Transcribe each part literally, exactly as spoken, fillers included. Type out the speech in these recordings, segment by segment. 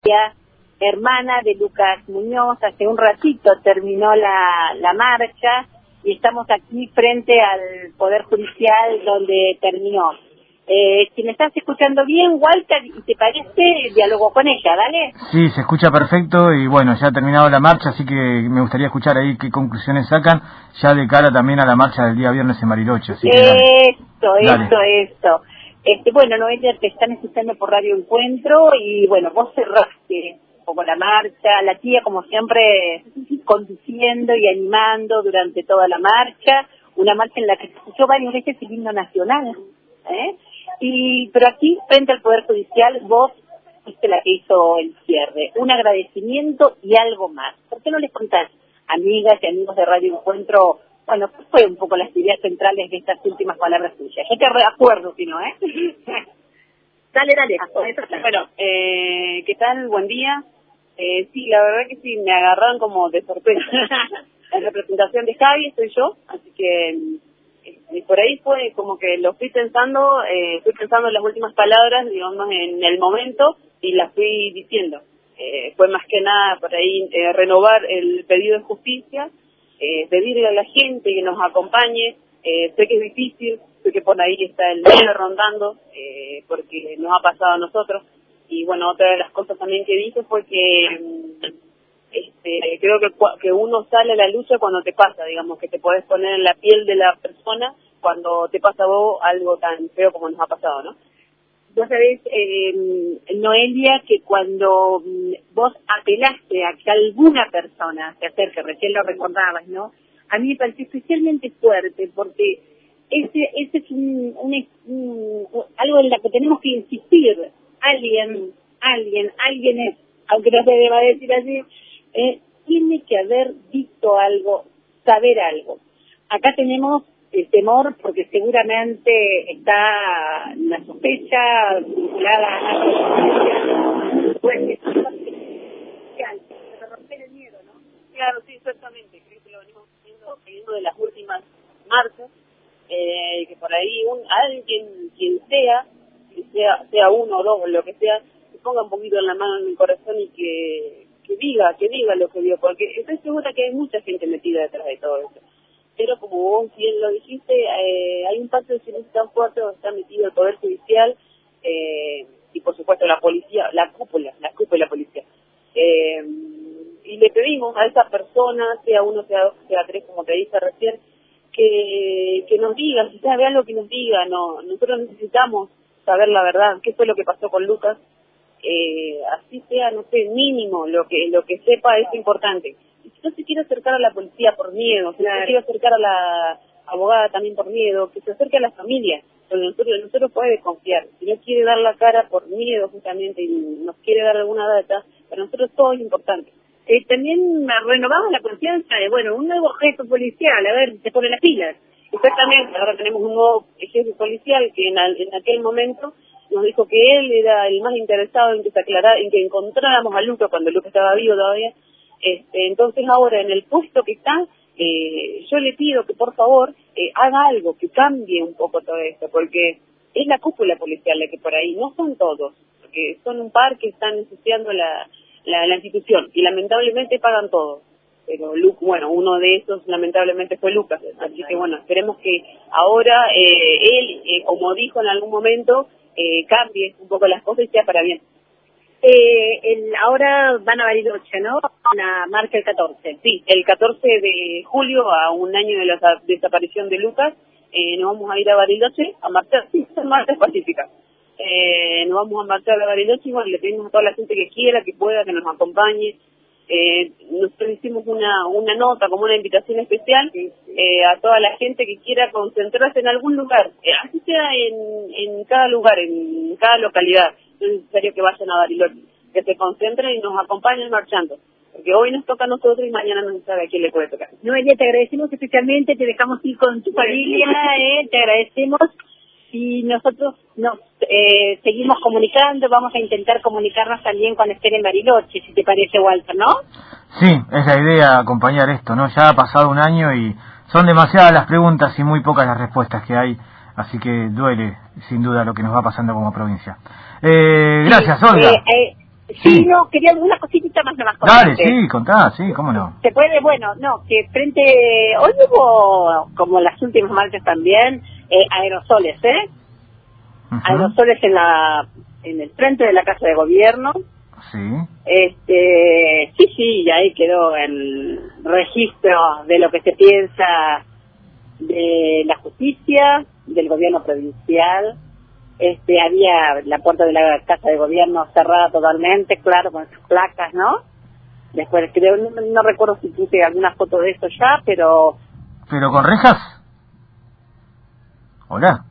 hermana de Lucas Muñoz. Hace un ratito terminó la, la marcha y estamos aquí frente al Poder Judicial donde terminó. Eh, si me estás escuchando bien, Walter, y te parece, diálogo con ella, ¿dale? Sí, se escucha perfecto y bueno, ya ha terminado la marcha, así que me gustaría escuchar ahí qué conclusiones sacan, ya de cara también a la marcha del día viernes en Bariloche. Así que esto, dale. esto, esto. Este, bueno, Noelia, te están escuchando por Radio Encuentro y bueno, vos cerraste un poco la marcha, la tía como siempre conduciendo y animando durante toda la marcha, una marcha en la que se escuchó varias veces el himno nacional, ¿eh? Y pero aquí, frente al Poder Judicial, vos fuiste la que hizo el cierre, un agradecimiento y algo más. ¿Por qué no les contás, amigas y amigos de Radio Encuentro, bueno, ¿qué fue un poco las ideas centrales de estas últimas palabras tuyas? Yo te reacuerdo, si no, ¿eh? Dale, dale. Bueno, eh, ¿qué tal? Buen día. Eh, sí, la verdad que sí, me agarraron como de sorpresa. En representación de Javi soy yo, así que y por ahí fue como que lo fui pensando, eh, fui pensando en las últimas palabras, digamos, en el momento, y las fui diciendo. Eh, fue más que nada por ahí eh, renovar el pedido de justicia, eh, pedirle a la gente que nos acompañe. Eh, sé que es difícil, sé que por ahí está el miedo rondando, eh, porque nos ha pasado a nosotros. Y bueno, otra de las cosas también que dije fue que este, creo que, que uno sale a la lucha cuando te pasa, digamos, que te podés poner en la piel de la persona cuando te pasa a vos algo tan feo como nos ha pasado, ¿no? Vos sabés, eh, Noelia, que cuando vos apelaste a que alguna persona se acerque, recién lo recordabas, ¿no? A mí me pareció especialmente fuerte porque ese ese es un, un, un, algo en lo que tenemos que insistir. Alguien, alguien, alguien es, aunque no se deba decir así, eh, tiene que haber visto algo, saber algo. Acá tenemos el temor porque seguramente está una sospecha vinculada a la pues, romper el miedo, ¿no? Claro, sí, exactamente. Creo que lo venimos viendo, viendo de las últimas marchas, eh, que por ahí un alguien, quien sea, sea sea uno o dos o lo que sea, que ponga un poquito en la mano en el corazón y que, que diga, que diga lo que vio, porque estoy segura que hay mucha gente metida detrás de todo eso. Pero como vos bien lo dijiste, eh, hay un pacto de silencio tan fuerte donde está metido el Poder Judicial eh, y por supuesto la policía, la cúpula, la cúpula policial. Eh, y le pedimos a esa persona, sea uno, sea dos, sea tres, como te dije recién, que, que nos diga, si sabe algo que nos diga. No, nosotros necesitamos saber la verdad, qué fue lo que pasó con Lucas, eh, así sea, no sé, mínimo, lo que lo que sepa es importante. Y si no se quiere acercar a la policía por miedo, si no se quiere acercar a la abogada también por miedo, que se acerque a la familia, porque nosotros, nosotros puede desconfiar. Si no quiere dar la cara por miedo justamente y nos quiere dar alguna data, para nosotros todo es importante. Eh, también renovamos la confianza de, bueno, un nuevo jefe policial, a ver, se pone las pilas. Exactamente, ahora tenemos un nuevo jefe policial que en, al, en aquel momento nos dijo que él era el más interesado en que se aclarara, en que encontráramos a Lucas cuando Lucas estaba vivo todavía. Este, entonces ahora en el puesto que está, eh, yo le pido que por favor eh, haga algo, que cambie un poco todo esto, porque es la cúpula policial la que por ahí, no son todos, porque son un par que están ensuciando la, la, la institución y lamentablemente pagan todo. Pero Luke, bueno, uno de esos lamentablemente fue Lucas, así que bueno, esperemos que ahora eh, él, eh, como dijo en algún momento, eh, cambie un poco las cosas y sea para bien. Eh, el, ahora van a Bariloche, ¿no? La marcha el catorce. Sí, el catorce de julio, a un año de la desaparición de Lucas, eh, nos vamos a ir a Bariloche a marchar, sí, son marchas pacíficas. Eh, nos vamos a marchar a Bariloche y bueno, le pedimos a toda la gente que quiera, que pueda, que nos acompañe. Eh, nosotros hicimos una una nota como una invitación especial eh, a toda la gente que quiera concentrarse en algún lugar, eh, así sea en, en cada lugar, en cada localidad. No es necesario que vayan a Bariloche, que se concentren y nos acompañen marchando, porque hoy nos toca a nosotros y mañana no se sabe a quién le puede tocar. Noelia, te agradecemos especialmente, te dejamos ir con tu familia, eh, te agradecemos. Y nosotros nos eh, seguimos comunicando, vamos a intentar comunicarnos también cuando estén en Bariloche, si te parece, Walter, ¿no? Sí, es la idea acompañar esto, ¿no? Ya ha pasado un año y son demasiadas las preguntas y muy pocas las respuestas que hay, así que duele, sin duda, lo que nos va pasando como provincia. Eh, gracias, sí, Olga. Eh, eh, Sí, Sí. no, quería una cosita más nomás. Dale, sí, contá, sí, cómo no. Se puede, bueno, no, que frente, hoy hubo, como las últimas marchas también, eh, aerosoles, ¿eh? Ujú. Aerosoles en la, en el frente de la Casa de Gobierno. Sí. Este, sí, sí, y ahí quedó el registro de lo que se piensa de la justicia, del gobierno provincial. Este, había la puerta de la Casa de Gobierno cerrada totalmente, claro, con sus placas, ¿no? Después creo, no, no recuerdo si puse alguna foto de eso ya, pero... ¿Pero con rejas? Hola.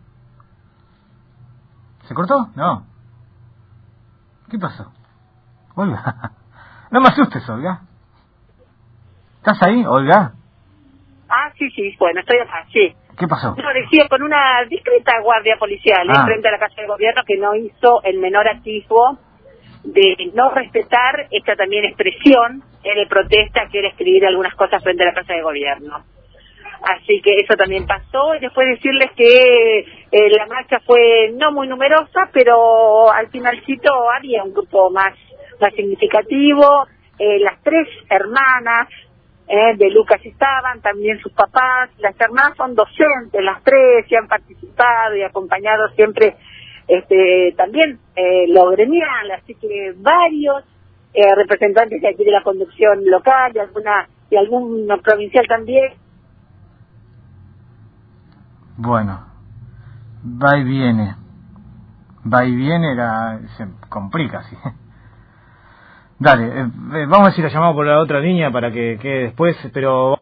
¿Se cortó? No. ¿Qué pasó? Olga. No me asustes, Olga. ¿Estás ahí, Olga? Ah, sí, sí, bueno, estoy acá, sí. ¿Qué pasó? No, decía, con una discreta guardia policial, ¿eh? Ah. Frente a la Casa de Gobierno, que no hizo el menor atisbo de no respetar esta también expresión eh, de protesta, que era escribir algunas cosas frente a la Casa de Gobierno. Así que eso también pasó, y después decirles que eh, la marcha fue no muy numerosa, pero al finalcito había un grupo más, más significativo, eh, las tres hermanas eh, de Lucas estaban, también sus papás, las hermanas son docentes, las tres, y han participado y acompañado siempre este también eh, lo gremial, así que varios eh, representantes de aquí de la conducción local, y alguna y algún provincial también. Bueno, va y viene. Va y viene, la, se complica, sí. Dale, eh, eh, vamos a ver si la llamamos por la otra línea para que quede después, pero...